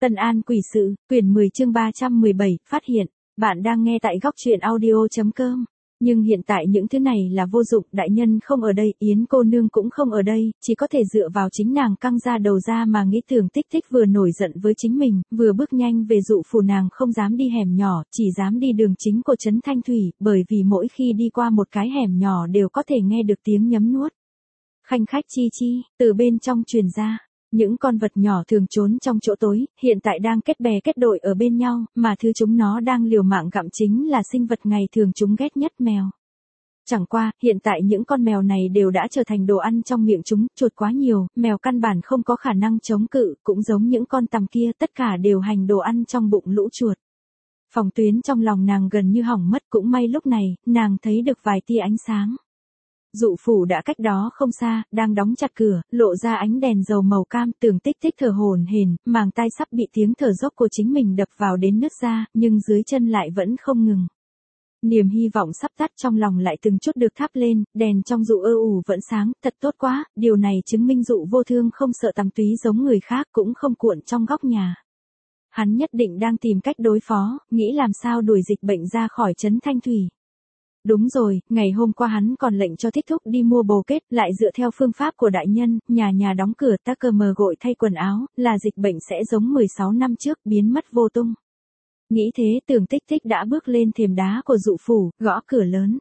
Tân An Quỷ Sự, quyển 10 chương 317, phát hiện, bạn đang nghe tại góc truyện audio.com. Nhưng hiện tại những thứ này là vô dụng, đại nhân không ở đây, Yến cô nương cũng không ở đây, chỉ có thể dựa vào chính nàng căng ra đầu ra mà nghĩ. Tưởng Tích Tích vừa nổi giận với chính mình, vừa bước nhanh về dụ phủ. Nàng không dám đi hẻm nhỏ, chỉ dám đi đường chính của trấn Thanh Thủy, bởi vì mỗi khi đi qua một cái hẻm nhỏ đều có thể nghe được tiếng nhấm nuốt. Khanh khách chi chi, từ bên trong truyền ra. Những con vật nhỏ thường trốn trong chỗ tối, hiện tại đang kết bè kết đội ở bên nhau, mà thứ chúng nó đang liều mạng gặm chính là sinh vật ngày thường chúng ghét nhất, mèo. Chẳng qua, hiện tại những con mèo này đều đã trở thành đồ ăn trong miệng chúng, chuột quá nhiều, mèo căn bản không có khả năng chống cự, cũng giống những con tằm kia, tất cả đều hành đồ ăn trong bụng lũ chuột. Phòng tuyến trong lòng nàng gần như hỏng mất, cũng may lúc này, nàng thấy được vài tia ánh sáng. Dụ phủ đã cách đó không xa, đang đóng chặt cửa, lộ ra ánh đèn dầu màu cam. Tưởng Tích Tích thở hổn hển, màng tai sắp bị tiếng thở dốc của chính mình đập vào đến nứt ra, nhưng dưới chân lại vẫn không ngừng. Niềm hy vọng sắp tắt trong lòng lại từng chút được thắp lên, đèn trong dụ ù vẫn sáng, thật tốt quá, điều này chứng minh Dụ Vô Thương không sợ tằm túy giống người khác, cũng không cuộn trong góc nhà. Hắn nhất định đang tìm cách đối phó, nghĩ làm sao đuổi dịch bệnh ra khỏi trấn Thanh Thủy. Đúng rồi, ngày hôm qua hắn còn lệnh cho Thích Thúc đi mua bồ kết, lại dựa theo phương pháp của đại nhân, nhà nhà đóng cửa ta cờ mờ gội thay quần áo, là dịch bệnh sẽ giống 16 năm trước, biến mất vô tung. Nghĩ thế, Tưởng Tích Tích đã bước lên thềm đá của dụ phủ, gõ cửa lớn.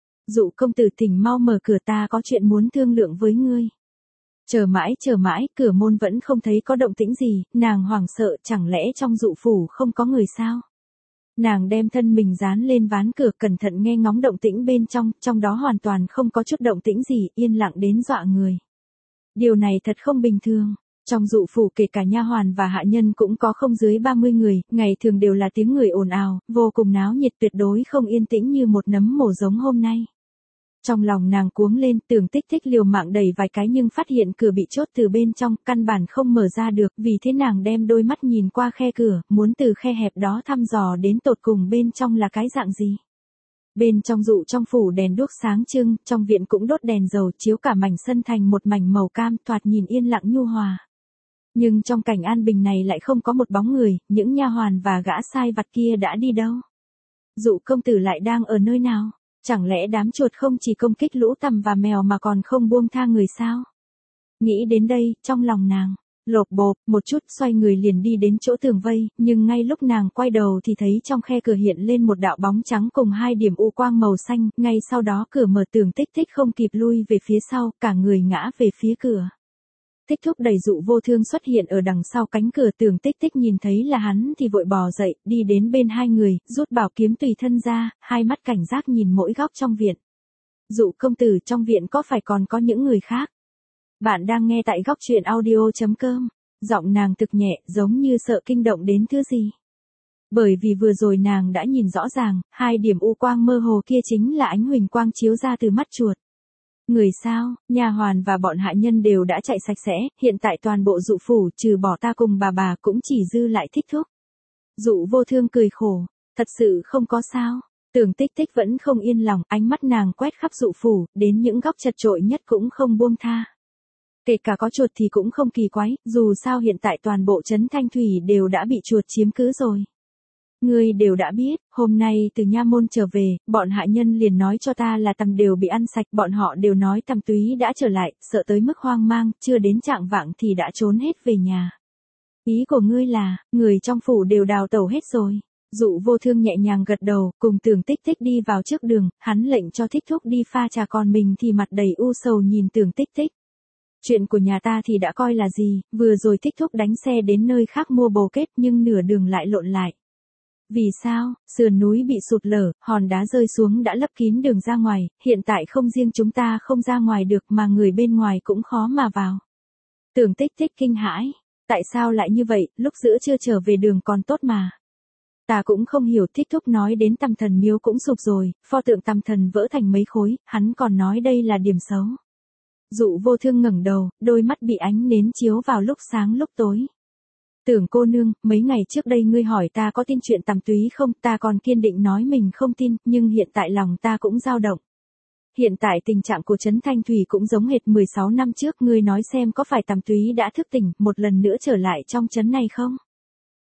Dụ công tử thỉnh mau mở cửa, ta có chuyện muốn thương lượng với ngươi. Chờ mãi, cửa môn vẫn không thấy có động tĩnh gì, nàng hoảng sợ, chẳng lẽ trong dụ phủ không có người sao? Nàng đem thân mình dán lên ván cửa, cẩn thận nghe ngóng động tĩnh bên trong đó hoàn toàn không có chút động tĩnh gì, yên lặng đến dọa người. Điều này thật không bình thường. Trong dụ phủ kể cả nha hoàn và hạ nhân cũng có không dưới 30 người, ngày thường đều là tiếng người ồn ào, vô cùng náo nhiệt, tuyệt đối không yên tĩnh như một nấm mồ giống hôm nay. Trong lòng nàng cuống lên, Tưởng Tích Tích liều mạng đẩy vài cái nhưng phát hiện cửa bị chốt từ bên trong, căn bản không mở ra được, vì thế nàng đem đôi mắt nhìn qua khe cửa, muốn từ khe hẹp đó thăm dò đến tột cùng bên trong là cái dạng gì. Bên trong dụ trong phủ đèn đuốc sáng trưng, trong viện cũng đốt đèn dầu chiếu cả mảnh sân thành một mảnh màu cam, thoạt nhìn yên lặng nhu hòa. Nhưng trong cảnh an bình này lại không có một bóng người, những nha hoàn và gã sai vặt kia đã đi đâu? Dụ công tử lại đang ở nơi nào? Chẳng lẽ đám chuột không chỉ công kích lũ tằm và mèo mà còn không buông tha người sao? Nghĩ đến đây, trong lòng nàng lộp bộp một chút, xoay người liền đi đến chỗ tường vây, nhưng ngay lúc nàng quay đầu thì thấy trong khe cửa hiện lên một đạo bóng trắng cùng hai điểm u quang màu xanh, ngay sau đó cửa mở. Tưởng Tích Tích không kịp lui về phía sau, cả người ngã về phía cửa. Thích Thúc đẩy Dụ Vô Thương xuất hiện ở đằng sau cánh cửa. Tưởng Tích Tích nhìn thấy là hắn thì vội bò dậy, đi đến bên hai người, rút bảo kiếm tùy thân ra, hai mắt cảnh giác nhìn mỗi góc trong viện. Dụ công tử, trong viện có phải còn có những người khác? Bạn đang nghe tại góc truyện audio.com. Giọng nàng thực nhẹ, giống như sợ kinh động đến thứ gì. Bởi vì vừa rồi nàng đã nhìn rõ ràng, hai điểm u quang mơ hồ kia chính là ánh huỳnh quang chiếu ra từ mắt chuột. Người sao? Nha hoàn và bọn hạ nhân đều đã chạy sạch sẽ, hiện tại toàn bộ dụ phủ trừ bỏ ta cùng bà cũng chỉ dư lại Thích Thúc. Dụ Vô Thương cười khổ, thật sự không có sao. Tưởng Tích Tích vẫn không yên lòng, ánh mắt nàng quét khắp dụ phủ, đến những góc chật chội nhất cũng không buông tha. Kể cả có chuột thì cũng không kỳ quái, dù sao hiện tại toàn bộ trấn Thanh Thủy đều đã bị chuột chiếm cứ rồi. Ngươi đều đã biết, hôm nay từ nha môn trở về, bọn hạ nhân liền nói cho ta là tằm đều bị ăn sạch, bọn họ đều nói tằm túy đã trở lại, sợ tới mức hoang mang, chưa đến trạng vạng thì đã trốn hết về nhà. Ý của ngươi là, người trong phủ đều đào tẩu hết rồi. Dụ Vô Thương nhẹ nhàng gật đầu, cùng Tưởng Tích Tích đi vào trước đường, hắn lệnh cho Thích Thúc đi pha trà, còn mình thì mặt đầy u sầu nhìn Tưởng Tích Tích. Chuyện của nhà ta thì đã coi là gì, vừa rồi Thích Thúc đánh xe đến nơi khác mua bồ kết nhưng nửa đường lại lộn lại. Vì sao? Sườn núi bị sụt lở, hòn đá rơi xuống đã lấp kín đường ra ngoài, hiện tại không riêng chúng ta không ra ngoài được mà người bên ngoài cũng khó mà vào. Tưởng Tích Tích kinh hãi, tại sao lại như vậy, lúc giữa trưa trở về đường còn tốt mà. Ta cũng không hiểu. Thích Thúc nói đến Tằm Thần miếu cũng sụp rồi, pho tượng Tằm Thần vỡ thành mấy khối, hắn còn nói đây là điểm xấu. Dụ Vô Thương ngẩng đầu, đôi mắt bị ánh nến chiếu vào lúc sáng lúc tối. Tưởng cô nương, mấy ngày trước đây ngươi hỏi ta có tin chuyện tằm túy không, ta còn kiên định nói mình không tin, nhưng hiện tại lòng ta cũng dao động. Hiện tại tình trạng của trấn Thanh Thủy cũng giống hệt 16 năm trước, ngươi nói xem có phải tằm túy đã thức tỉnh, một lần nữa trở lại trong trấn này không?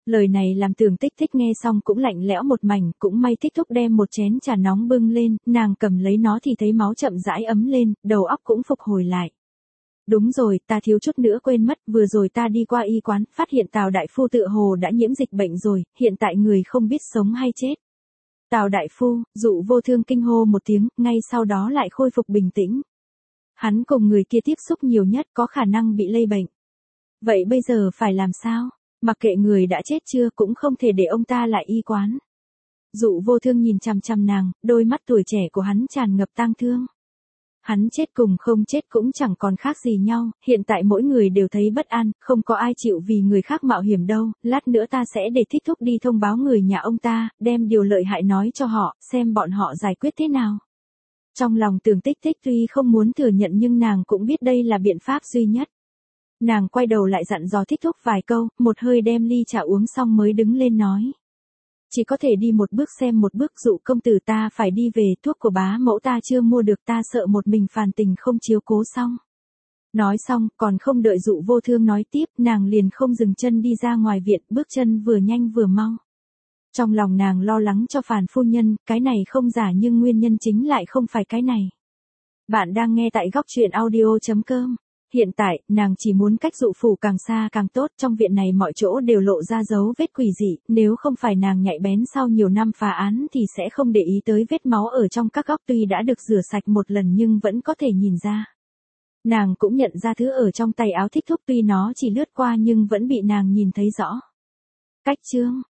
Lời này làm Tưởng Tích Tích nghe xong cũng lạnh lẽo một mảnh, cũng may Thích Thúc đem một chén trà nóng bưng lên, nàng cầm lấy nó thì thấy máu chậm rãi ấm lên, đầu óc cũng phục hồi lại. Đúng rồi, ta thiếu chút nữa quên mất, vừa rồi ta đi qua y quán, phát hiện Tào đại phu tựa hồ đã nhiễm dịch bệnh rồi, hiện tại người không biết sống hay chết. Tào đại phu, Dụ Vô Thương kinh hô một tiếng, ngay sau đó lại khôi phục bình tĩnh. Hắn cùng người kia tiếp xúc nhiều nhất có khả năng bị lây bệnh. Vậy bây giờ phải làm sao? Mặc kệ người đã chết chưa cũng không thể để ông ta lại y quán. Dụ Vô Thương nhìn chằm chằm nàng, đôi mắt tuổi trẻ của hắn tràn ngập tang thương. Hắn chết cùng không chết cũng chẳng còn khác gì nhau, hiện tại mỗi người đều thấy bất an, không có ai chịu vì người khác mạo hiểm đâu, lát nữa ta sẽ để Thích Thúc đi thông báo người nhà ông ta, đem điều lợi hại nói cho họ, xem bọn họ giải quyết thế nào. Trong lòng Tưởng Tích Tích tuy không muốn thừa nhận nhưng nàng cũng biết đây là biện pháp duy nhất. Nàng quay đầu lại dặn dò Thích Thúc vài câu, một hơi đem ly trà uống xong mới đứng lên nói. Chỉ có thể đi một bước xem một bước, Dụ công tử ta phải đi về, thuốc của bá mẫu ta chưa mua được, ta sợ một mình Phàn Tình không chiếu cố xong. Nói xong, còn không đợi Dụ Vô Thương nói tiếp, nàng liền không dừng chân đi ra ngoài viện, bước chân vừa nhanh vừa mau. Trong lòng nàng lo lắng cho Phàn phu nhân, cái này không giả nhưng nguyên nhân chính lại không phải cái này. Bạn đang nghe tại góc truyện audio.com. Hiện tại, nàng chỉ muốn cách Dụ phủ càng xa càng tốt, trong viện này mọi chỗ đều lộ ra dấu vết quỷ dị, nếu không phải nàng nhạy bén sau nhiều năm phá án thì sẽ không để ý tới vết máu ở trong các góc tuy đã được rửa sạch một lần nhưng vẫn có thể nhìn ra. Nàng cũng nhận ra thứ ở trong tay áo Thích Thúc tuy nó chỉ lướt qua nhưng vẫn bị nàng nhìn thấy rõ. Cách chương